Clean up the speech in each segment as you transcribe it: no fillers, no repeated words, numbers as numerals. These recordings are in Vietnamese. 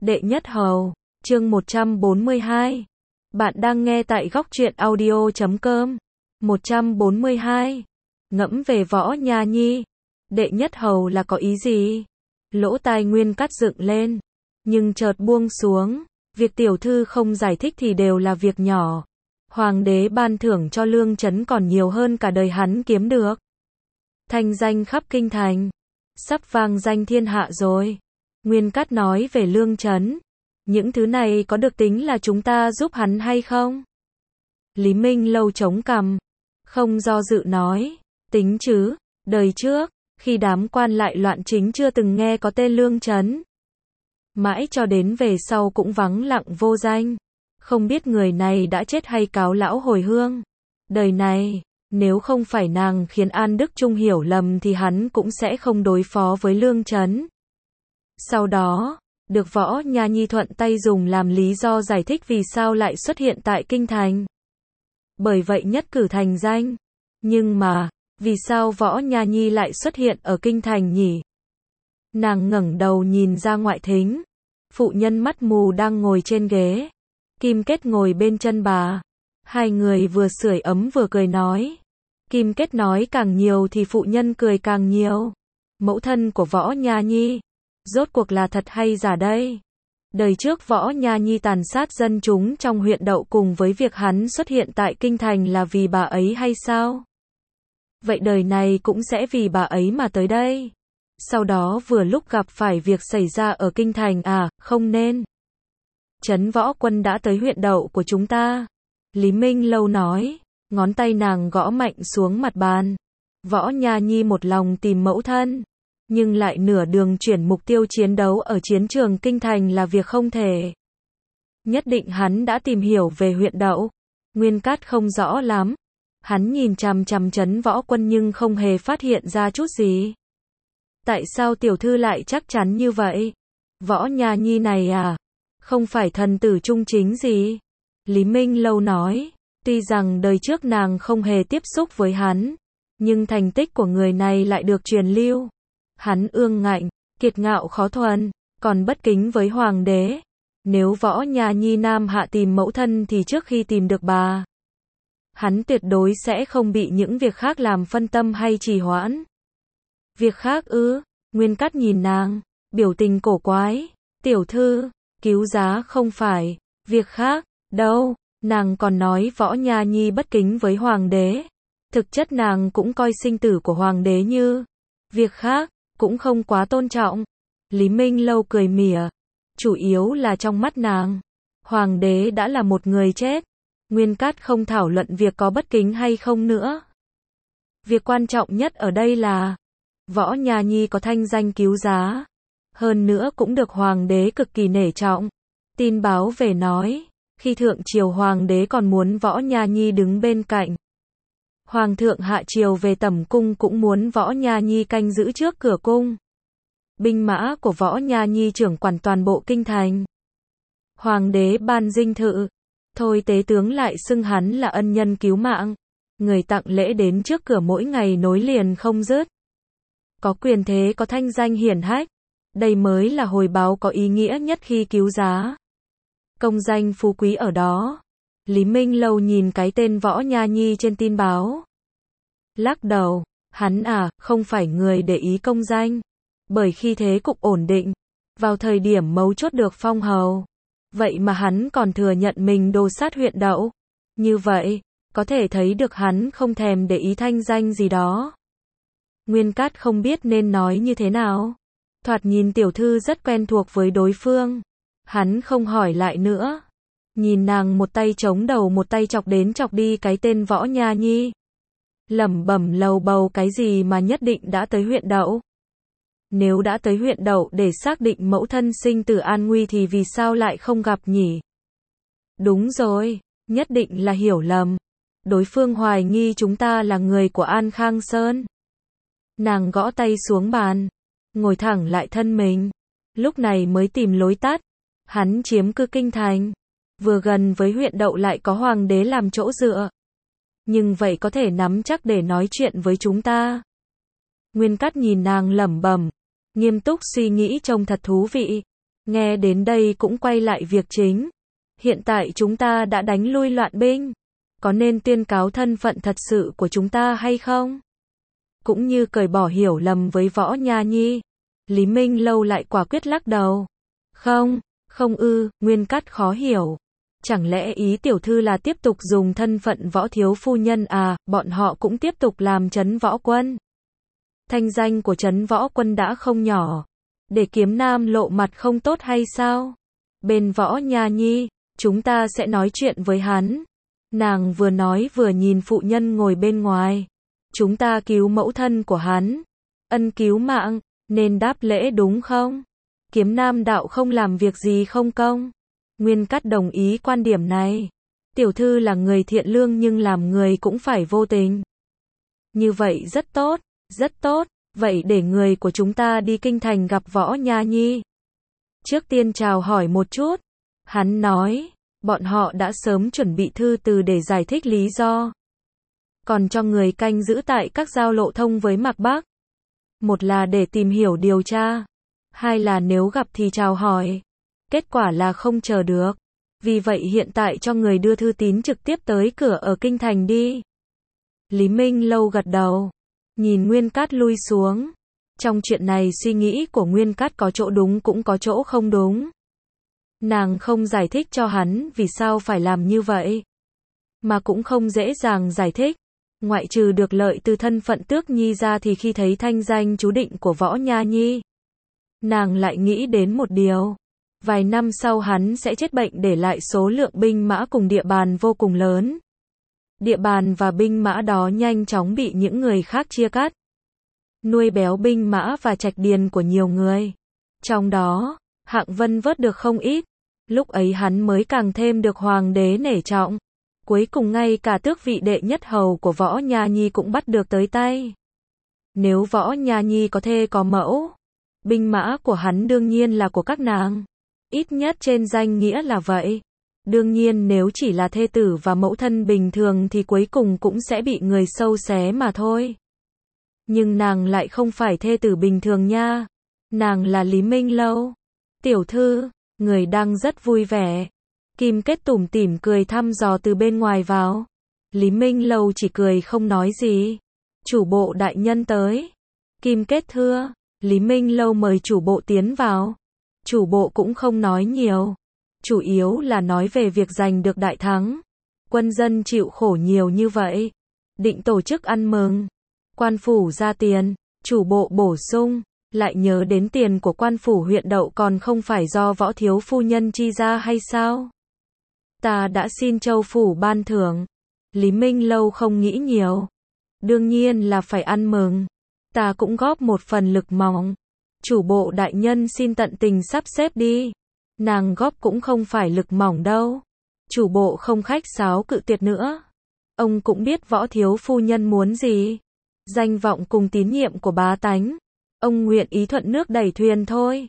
Đệ nhất hầu, chương 142. Bạn đang nghe tại góc truyện audio.com. 142. Ngẫm về Võ Nha Nhi. Đệ nhất hầu là có ý gì? Lỗ tai Nguyên Cát dựng lên, nhưng chợt buông xuống. Việc tiểu thư không giải thích thì đều là việc nhỏ. Hoàng đế ban thưởng cho Lương Chấn còn nhiều hơn cả đời hắn kiếm được. Thanh danh khắp kinh thành, sắp vang danh thiên hạ rồi. Nguyên Cát nói về Lương Chấn. Những thứ này có được tính là chúng ta giúp hắn hay không? Lý Minh Lâu chống cằm, không do dự nói, tính chứ, đời trước, khi đám quan lại loạn chính chưa từng nghe có tên Lương Chấn. Mãi cho đến về sau cũng vắng lặng vô danh, không biết người này đã chết hay cáo lão hồi hương. Đời này, nếu không phải nàng khiến An Đức Trung hiểu lầm thì hắn cũng sẽ không đối phó với Lương Chấn. Sau đó, được Võ Nha Nhi thuận tay dùng làm lý do giải thích vì sao lại xuất hiện tại kinh thành. Bởi vậy nhất cử thành danh. Nhưng mà, vì sao Võ Nha Nhi lại xuất hiện ở kinh thành nhỉ? Nàng ngẩng đầu nhìn ra ngoại thính. Phụ nhân mắt mù đang ngồi trên ghế. Kim Kết ngồi bên chân bà. Hai người vừa sưởi ấm vừa cười nói. Kim Kết nói càng nhiều thì phụ nhân cười càng nhiều. Mẫu thân của Võ Nha Nhi, rốt cuộc là thật hay giả đây? Đời trước Võ Nha Nhi tàn sát dân chúng trong huyện Đậu cùng với việc hắn xuất hiện tại kinh thành là vì bà ấy hay sao? Vậy đời này cũng sẽ vì bà ấy mà tới đây. Sau đó vừa lúc gặp phải việc xảy ra ở kinh thành à, không nên. Trấn Võ Quân đã tới huyện Đậu của chúng ta. Lý Minh Lâu nói, ngón tay nàng gõ mạnh xuống mặt bàn. Võ Nha Nhi một lòng tìm mẫu thân, nhưng lại nửa đường chuyển mục tiêu chiến đấu ở chiến trường kinh thành là việc không thể. Nhất định hắn đã tìm hiểu về huyện Đậu. Nguyên Cát không rõ lắm. Hắn nhìn chằm chằm Trấn Võ Quân nhưng không hề phát hiện ra chút gì. Tại sao tiểu thư lại chắc chắn như vậy? Võ Nha Nhi này à, không phải thần tử trung chính gì? Lý Minh Lâu nói, tuy rằng đời trước nàng không hề tiếp xúc với hắn, nhưng thành tích của người này lại được truyền lưu. Hắn ương ngạnh, kiệt ngạo khó thuần, còn bất kính với hoàng đế. Nếu Võ Nha Nhi nam hạ tìm mẫu thân thì trước khi tìm được bà, hắn tuyệt đối sẽ không bị những việc khác làm phân tâm hay trì hoãn. Việc khác ư? Nguyên Cát nhìn nàng, biểu tình cổ quái. Tiểu thư, cứu giá không phải việc khác đâu. Nàng còn nói Võ Nha Nhi bất kính với hoàng đế. Thực chất nàng cũng coi sinh tử của hoàng đế như việc khác, cũng không quá tôn trọng. Lý Minh Lâu cười mỉa. Chủ yếu là trong mắt nàng, hoàng đế đã là một người chết. Nguyên Cát không thảo luận việc có bất kính hay không nữa. Việc quan trọng nhất ở đây là Võ Nha Nhi có thanh danh cứu giá, hơn nữa cũng được hoàng đế cực kỳ nể trọng. Tin báo về nói, khi thượng triều hoàng đế còn muốn Võ Nha Nhi đứng bên cạnh. Hoàng thượng hạ triều về tẩm cung cũng muốn Võ Nha Nhi canh giữ trước cửa cung. Binh mã của Võ Nha Nhi trưởng quản toàn bộ kinh thành. Hoàng đế ban dinh thự, thôi tế tướng lại xưng hắn là ân nhân cứu mạng. Người tặng lễ đến trước cửa mỗi ngày nối liền không dứt. Có quyền thế, có thanh danh hiển hách. Đây mới là hồi báo có ý nghĩa nhất khi cứu giá. Công danh phú quý ở đó. Lý Minh Lâu nhìn cái tên Võ Nha Nhi trên tin báo. Lắc đầu, hắn à, không phải người để ý công danh. Bởi khi thế cục ổn định, vào thời điểm mấu chốt được phong hầu. Vậy mà hắn còn thừa nhận mình đồ sát huyện Đậu. Như vậy, có thể thấy được hắn không thèm để ý thanh danh gì đó. Nguyên Cát không biết nên nói như thế nào. Thoạt nhìn tiểu thư rất quen thuộc với đối phương. Hắn không hỏi lại nữa. Nhìn nàng một tay chống đầu một tay chọc đến chọc đi cái tên Võ Nha Nhi. Lẩm bẩm lầu bầu cái gì mà nhất định đã tới huyện Đậu. Nếu đã tới huyện Đậu để xác định mẫu thân sinh tử an nguy thì vì sao lại không gặp nhỉ? Đúng rồi, nhất định là hiểu lầm. Đối phương hoài nghi chúng ta là người của An Khang Sơn. Nàng gõ tay xuống bàn, ngồi thẳng lại thân mình. Lúc này mới tìm lối tắt. Hắn chiếm cứ kinh thành, vừa gần với huyện Đậu lại có hoàng đế làm chỗ dựa. Nhưng vậy có thể nắm chắc để nói chuyện với chúng ta. Nguyên Cát nhìn nàng lẩm bẩm, nghiêm túc suy nghĩ trông thật thú vị. Nghe đến đây cũng quay lại việc chính. Hiện tại chúng ta đã đánh lui loạn binh. Có nên tuyên cáo thân phận thật sự của chúng ta hay không? Cũng như cởi bỏ hiểu lầm với Võ Nha Nhi. Lý Minh Lâu lại quả quyết lắc đầu. Không, không ư, Nguyên Cát khó hiểu. Chẳng lẽ ý tiểu thư là tiếp tục dùng thân phận Võ thiếu phu nhân à, bọn họ cũng tiếp tục làm Trấn Võ Quân. Thanh danh của Trấn Võ Quân đã không nhỏ. Để Kiếm Nam lộ mặt không tốt hay sao? Bên Võ Nha Nhi, chúng ta sẽ nói chuyện với hắn. Nàng vừa nói vừa nhìn phụ nhân ngồi bên ngoài. Chúng ta cứu mẫu thân của hắn. Ân cứu mạng, nên đáp lễ đúng không? Kiếm Nam đạo không làm việc gì không công. Nguyên Cát đồng ý quan điểm này. Tiểu thư là người thiện lương nhưng làm người cũng phải vô tình. Như vậy rất tốt, rất tốt. Vậy để người của chúng ta đi kinh thành gặp Võ Nha Nhi. Trước tiên chào hỏi một chút. Hắn nói, bọn họ đã sớm chuẩn bị thư từ để giải thích lý do. Còn cho người canh giữ tại các giao lộ thông với Mạc Bắc. Một là để tìm hiểu điều tra. Hai là nếu gặp thì chào hỏi. Kết quả là không chờ được. Vì vậy hiện tại cho người đưa thư tín trực tiếp tới cửa ở kinh thành đi. Lý Minh Lâu gật đầu. Nhìn Nguyên Cát lui xuống. Trong chuyện này suy nghĩ của Nguyên Cát có chỗ đúng cũng có chỗ không đúng. Nàng không giải thích cho hắn vì sao phải làm như vậy. Mà cũng không dễ dàng giải thích. Ngoại trừ được lợi từ thân phận Tước Nhi ra thì khi thấy thanh danh chú định của Võ Nha Nhi. Nàng lại nghĩ đến một điều. Vài năm sau hắn sẽ chết bệnh để lại số lượng binh mã cùng địa bàn vô cùng lớn. Địa bàn và binh mã đó nhanh chóng bị những người khác chia cắt. Nuôi béo binh mã và trạch điền của nhiều người. Trong đó, Hạng Vân vớt được không ít. Lúc ấy hắn mới càng thêm được hoàng đế nể trọng. Cuối cùng ngay cả tước vị đệ nhất hầu của Võ Nha Nhi cũng bắt được tới tay. Nếu Võ Nha Nhi có thê có mẫu, binh mã của hắn đương nhiên là của các nàng. Ít nhất trên danh nghĩa là vậy. Đương nhiên nếu chỉ là thê tử và mẫu thân bình thường thì cuối cùng cũng sẽ bị người sâu xé mà thôi. Nhưng nàng lại không phải thê tử bình thường nha. Nàng là Lý Minh Lâu. Tiểu thư, người đang rất vui vẻ. Kim Kết tủm tỉm cười thăm dò từ bên ngoài vào. Lý Minh Lâu chỉ cười không nói gì. Chủ bộ đại nhân tới. Kim Kết thưa. Lý Minh Lâu mời chủ bộ tiến vào. Chủ bộ cũng không nói nhiều. Chủ yếu là nói về việc giành được đại thắng. Quân dân chịu khổ nhiều như vậy. Định tổ chức ăn mừng. Quan phủ ra tiền. Chủ bộ bổ sung. Lại nhớ đến tiền của quan phủ huyện Đậu còn không phải do Võ thiếu phu nhân chi ra hay sao? Ta đã xin Châu phủ ban thưởng. Lý Minh Lâu không nghĩ nhiều. Đương nhiên là phải ăn mừng. Ta cũng góp một phần lực mỏng. Chủ bộ đại nhân xin tận tình sắp xếp đi. Nàng góp cũng không phải lực mỏng đâu. Chủ bộ không khách sáo cự tuyệt nữa. Ông cũng biết Võ thiếu phu nhân muốn gì. Danh vọng cùng tín nhiệm của bá tánh. Ông nguyện ý thuận nước đẩy thuyền thôi.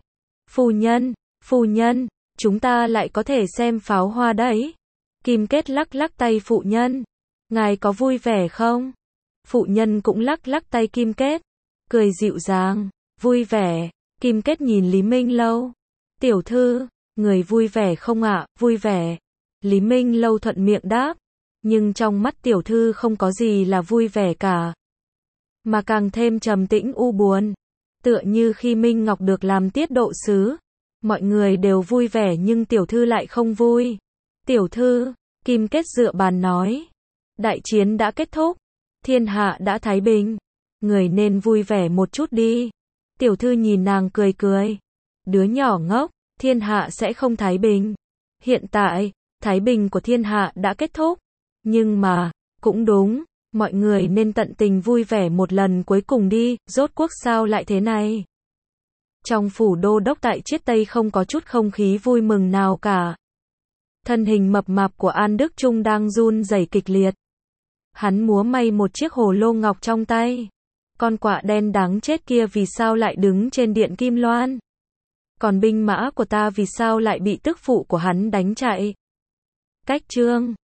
Phu nhân, chúng ta lại có thể xem pháo hoa đấy. Kim Kết lắc lắc tay phụ nhân. Ngài có vui vẻ không? Phụ nhân cũng lắc lắc tay Kim Kết. Cười dịu dàng. Vui vẻ. Kim Kết nhìn Lý Minh Lâu. Tiểu thư, người vui vẻ không ạ? Vui vẻ. Lý Minh Lâu thuận miệng đáp. Nhưng trong mắt tiểu thư không có gì là vui vẻ cả. Mà càng thêm trầm tĩnh u buồn. Tựa như khi Minh Ngọc được làm tiết độ sứ. Mọi người đều vui vẻ nhưng tiểu thư lại không vui. Tiểu thư, Kim Kết dựa bàn nói. Đại chiến đã kết thúc. Thiên hạ đã thái bình. Người nên vui vẻ một chút đi. Tiểu thư nhìn nàng cười cười. Đứa nhỏ ngốc, thiên hạ sẽ không thái bình. Hiện tại, thái bình của thiên hạ đã kết thúc. Nhưng mà, cũng đúng, mọi người nên tận tình vui vẻ một lần cuối cùng đi, rốt cuộc sao lại thế này. Trong phủ đô đốc tại Chiết Tây không có chút không khí vui mừng nào cả. Thân hình mập mạp của An Đức Trung đang run rẩy kịch liệt. Hắn múa may một chiếc hồ lô ngọc trong tay. Con quạ đen đáng chết kia vì sao lại đứng trên điện Kim Loan? Còn binh mã của ta vì sao lại bị tức phụ của hắn đánh chạy? Cách chương